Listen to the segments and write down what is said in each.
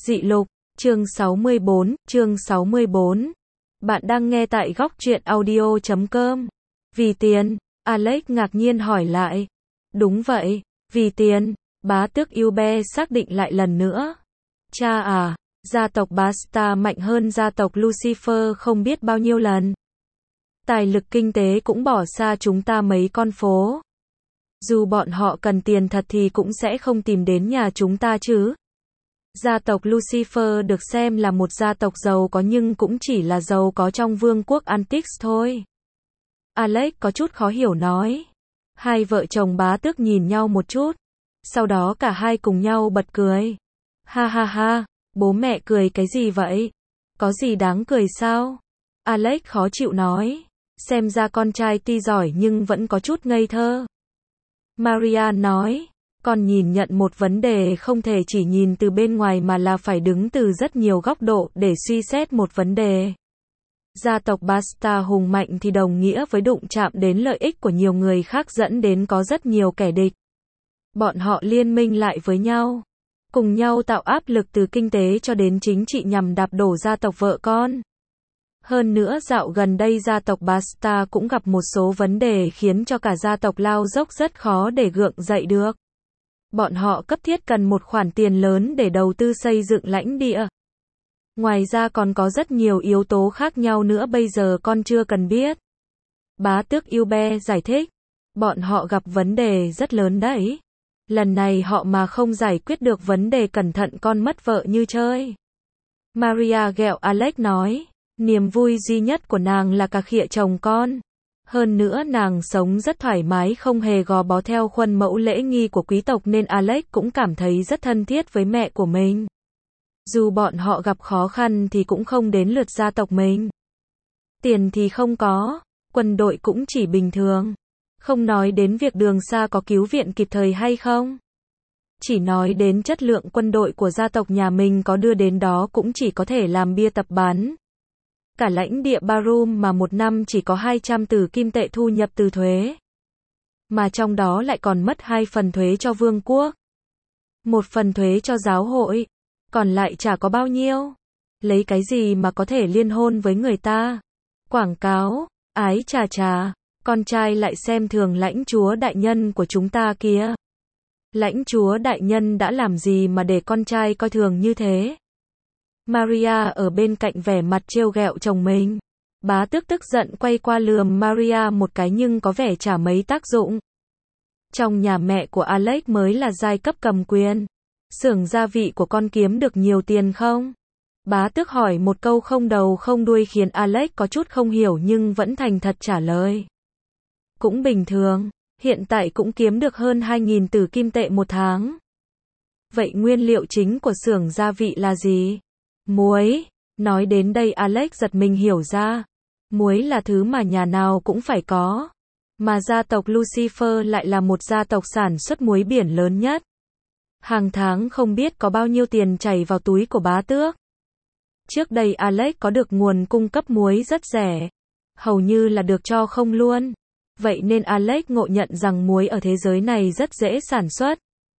Dị lục, chương 64. Bạn đang nghe tại góc truyện audio.com. Vì tiền, Alex ngạc nhiên hỏi lại. Đúng vậy, vì tiền, bá tước Ube xác định lại lần nữa. Cha à, gia tộc Basta mạnh hơn gia tộc Lucifer không biết bao nhiêu lần. Tài lực kinh tế cũng bỏ xa chúng ta mấy con phố. Dù bọn họ cần tiền thật thì cũng sẽ không tìm đến nhà chúng ta chứ. Gia tộc Lucifer được xem là một gia tộc giàu có nhưng cũng chỉ là giàu có trong vương quốc Antix thôi. Alex có chút khó hiểu nói. Hai vợ chồng bá tước nhìn nhau một chút. Sau đó cả hai cùng nhau bật cười. Ha ha ha, bố mẹ cười cái gì vậy? Có gì đáng cười sao? Alex khó chịu nói. Xem ra con trai tuy giỏi nhưng vẫn có chút ngây thơ. Maria nói. Con nhìn nhận một vấn đề không thể chỉ nhìn từ bên ngoài mà là phải đứng từ rất nhiều góc độ để suy xét một vấn đề. Gia tộc Basta hùng mạnh thì đồng nghĩa với đụng chạm đến lợi ích của nhiều người khác dẫn đến có rất nhiều kẻ địch. Bọn họ liên minh lại với nhau, cùng nhau tạo áp lực từ kinh tế cho đến chính trị nhằm đạp đổ gia tộc vợ con. Hơn nữa dạo gần đây gia tộc Basta cũng gặp một số vấn đề khiến cho cả gia tộc lao dốc rất khó để gượng dậy được. Bọn họ cấp thiết cần một khoản tiền lớn để đầu tư xây dựng lãnh địa. Ngoài ra còn có rất nhiều yếu tố khác nhau nữa bây giờ con chưa cần biết. Bá tước Ube giải thích. Bọn họ gặp vấn đề rất lớn đấy. Lần này họ mà không giải quyết được vấn đề cẩn thận con mất vợ như chơi. Maria ghẹo Alex nói. Niềm vui duy nhất của nàng là cà khịa chồng con. Hơn nữa nàng sống rất thoải mái không hề gò bó theo khuôn mẫu lễ nghi của quý tộc nên Alex cũng cảm thấy rất thân thiết với mẹ của mình. Dù bọn họ gặp khó khăn thì cũng không đến lượt gia tộc mình. Tiền thì không có, quân đội cũng chỉ bình thường. Không nói đến việc đường xa có cứu viện kịp thời hay không. Chỉ nói đến chất lượng quân đội của gia tộc nhà mình có đưa đến đó cũng chỉ có thể làm bia tập bán. Cả lãnh địa Barum mà một năm chỉ có 200 tử kim tệ thu nhập từ thuế. Mà trong đó lại còn mất 2 phần thuế cho vương quốc. 1 phần thuế cho giáo hội. Còn lại chả có bao nhiêu. Lấy cái gì mà có thể liên hôn với người ta? Quảng cáo, ái chà chà. Con trai lại xem thường lãnh chúa đại nhân của chúng ta kìa. Lãnh chúa đại nhân đã làm gì mà để con trai coi thường như thế? Maria ở bên cạnh vẻ mặt trêu ghẹo chồng mình. Bá tước tức giận quay qua lườm Maria một cái nhưng có vẻ chả mấy tác dụng. Trong nhà mẹ của Alex mới là giai cấp cầm quyền. Xưởng gia vị của con kiếm được nhiều tiền không? Bá tước hỏi một câu không đầu không đuôi khiến Alex có chút không hiểu nhưng vẫn thành thật trả lời. Cũng bình thường, hiện tại cũng kiếm được hơn 2.000 tử kim tệ một tháng. Vậy nguyên liệu chính của xưởng gia vị là gì? Muối. Nói đến đây Alex giật mình hiểu ra. Muối là thứ mà nhà nào cũng phải có. Mà gia tộc Lucifer lại là một gia tộc sản xuất muối biển lớn nhất. Hàng tháng không biết có bao nhiêu tiền chảy vào túi của bá tước. Trước đây Alex có được nguồn cung cấp muối rất rẻ. Hầu như là được cho không luôn. Vậy nên Alex ngộ nhận rằng muối ở thế giới này rất dễ sản xuất.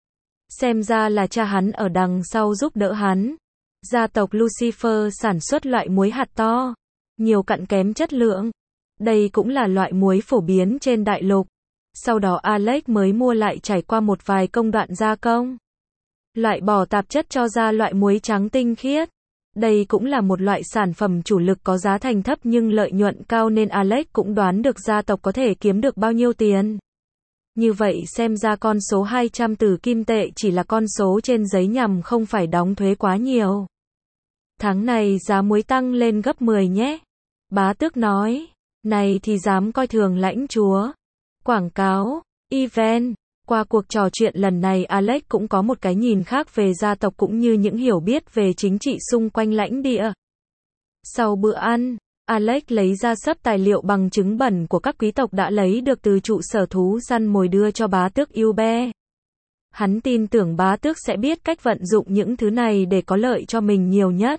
Xem ra là cha hắn ở đằng sau giúp đỡ hắn. Gia tộc Lucifer sản xuất loại muối hạt to, nhiều cặn kém chất lượng. Đây cũng là loại muối phổ biến trên đại lục. Sau đó Alex mới mua lại trải qua một vài công đoạn gia công. Loại bỏ tạp chất cho ra loại muối trắng tinh khiết. Đây cũng là một loại sản phẩm chủ lực có giá thành thấp nhưng lợi nhuận cao nên Alex cũng đoán được gia tộc có thể kiếm được bao nhiêu tiền. Như vậy xem ra con số 200 tử kim tệ chỉ là con số trên giấy nhằm không phải đóng thuế quá nhiều. Tháng này giá muối tăng lên gấp 10 nhé. Bá tước nói. Này thì dám coi thường lãnh chúa. Quảng cáo, event. Qua cuộc trò chuyện lần này Alex cũng có một cái nhìn khác về gia tộc cũng như những hiểu biết về chính trị xung quanh lãnh địa. Sau bữa ăn, Alex lấy ra xấp tài liệu bằng chứng bẩn của các quý tộc đã lấy được từ trụ sở thú săn mồi đưa cho bá tước Ube. Hắn tin tưởng bá tước sẽ biết cách vận dụng những thứ này để có lợi cho mình nhiều nhất.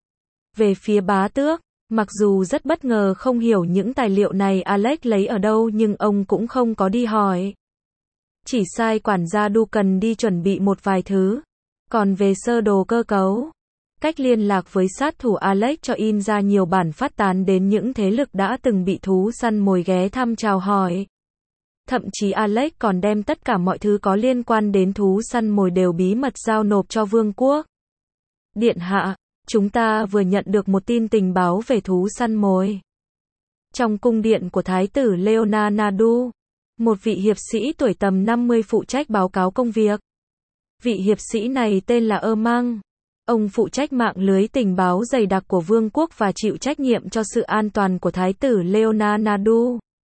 Về phía bá tước, mặc dù rất bất ngờ không hiểu những tài liệu này Alex lấy ở đâu nhưng ông cũng không có đi hỏi. Chỉ sai quản gia Duncan đi chuẩn bị một vài thứ. Còn về sơ đồ cơ cấu, cách liên lạc với sát thủ Alex cho in ra nhiều bản phát tán đến những thế lực đã từng bị thú săn mồi ghé thăm chào hỏi. Thậm chí Alex còn đem tất cả mọi thứ có liên quan đến thú săn mồi đều bí mật giao nộp cho vương quốc. Điện hạ, chúng ta vừa nhận được một tin tình báo về thú săn mồi. Trong cung điện của Thái tử Leonardo, một vị hiệp sĩ tuổi tầm 50 phụ trách báo cáo công việc. Vị hiệp sĩ này tên là Mang. Ông phụ trách mạng lưới tình báo dày đặc của vương quốc và chịu trách nhiệm cho sự an toàn của Thái tử Leonardo.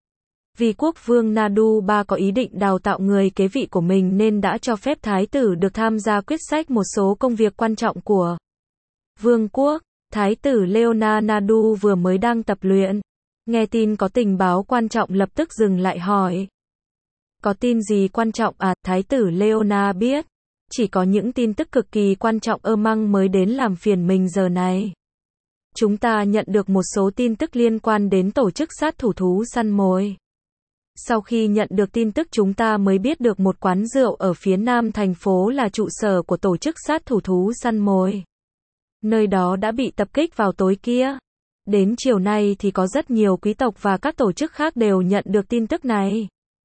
Vì quốc vương Nadu III có ý định đào tạo người kế vị của mình nên đã cho phép Thái tử được tham gia quyết sách một số công việc quan trọng của vương quốc. Thái tử Leonardo vừa mới đang tập luyện. Nghe tin có tình báo quan trọng lập tức dừng lại hỏi. Có tin gì quan trọng à? Thái tử Leona biết. Chỉ có những tin tức cực kỳ quan trọng Mang mới đến làm phiền mình giờ này. Chúng ta nhận được một số tin tức liên quan đến tổ chức sát thủ thú săn mồi. Sau khi nhận được tin tức chúng ta mới biết được một quán rượu ở phía nam thành phố là trụ sở của tổ chức sát thủ thú săn mồi. Nơi đó đã bị tập kích vào tối kia. Đến chiều nay thì có rất nhiều quý tộc và các tổ chức khác đều nhận được tin tức này.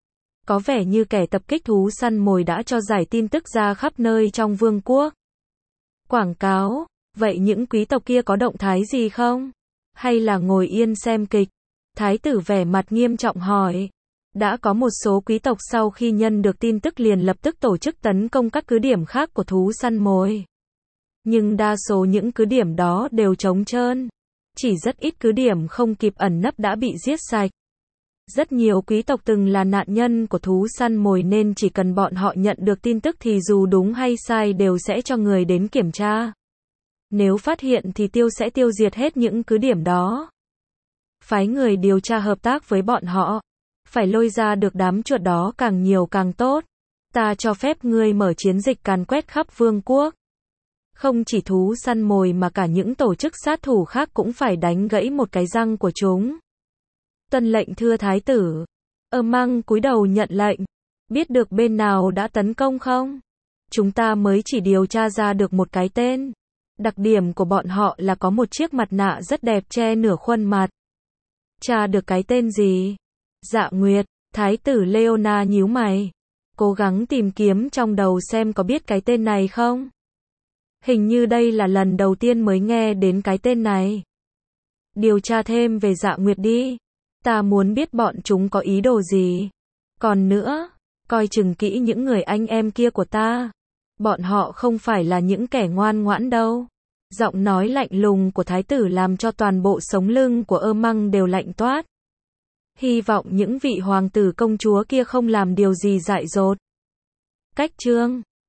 Có vẻ như kẻ tập kích thú săn mồi đã cho giải tin tức ra khắp nơi trong vương quốc. Quảng cáo, vậy những quý tộc kia có động thái gì không? Hay là ngồi yên xem kịch? Thái tử vẻ mặt nghiêm trọng hỏi. Đã có một số quý tộc sau khi nhận được tin tức liền lập tức tổ chức tấn công các cứ điểm khác của thú săn mồi. Nhưng đa số những cứ điểm đó đều trống trơn. Chỉ rất ít cứ điểm không kịp ẩn nấp đã bị giết sạch. Rất nhiều quý tộc từng là nạn nhân của thú săn mồi nên chỉ cần bọn họ nhận được tin tức thì dù đúng hay sai đều sẽ cho người đến kiểm tra. Nếu phát hiện thì sẽ tiêu diệt hết những cứ điểm đó. Phái người điều tra hợp tác với bọn họ. Phải lôi ra được đám chuột đó càng nhiều càng tốt. Ta cho phép ngươi mở chiến dịch càn quét khắp vương quốc. Không chỉ thú săn mồi mà cả những tổ chức sát thủ khác cũng phải đánh gãy một cái răng của chúng. Tuân lệnh thưa thái tử. Mang cúi đầu nhận lệnh. Biết được bên nào đã tấn công không? Chúng ta mới chỉ điều tra ra được một cái tên. Đặc điểm của bọn họ là có một chiếc mặt nạ rất đẹp che nửa khuôn mặt. Tra được cái tên gì? Dạ Nguyệt. Thái tử Leona nhíu mày. Cố gắng tìm kiếm trong đầu xem có biết cái tên này không? Hình như đây là lần đầu tiên mới nghe đến cái tên này. Điều tra thêm về Dạ Nguyệt đi. Ta muốn biết bọn chúng có ý đồ gì. Còn nữa, coi chừng kỹ những người anh em kia của ta. Bọn họ không phải là những kẻ ngoan ngoãn đâu. Giọng nói lạnh lùng của thái tử làm cho toàn bộ sống lưng của Mang đều lạnh toát. Hy vọng những vị hoàng tử công chúa kia không làm điều gì dại dột. Cách chương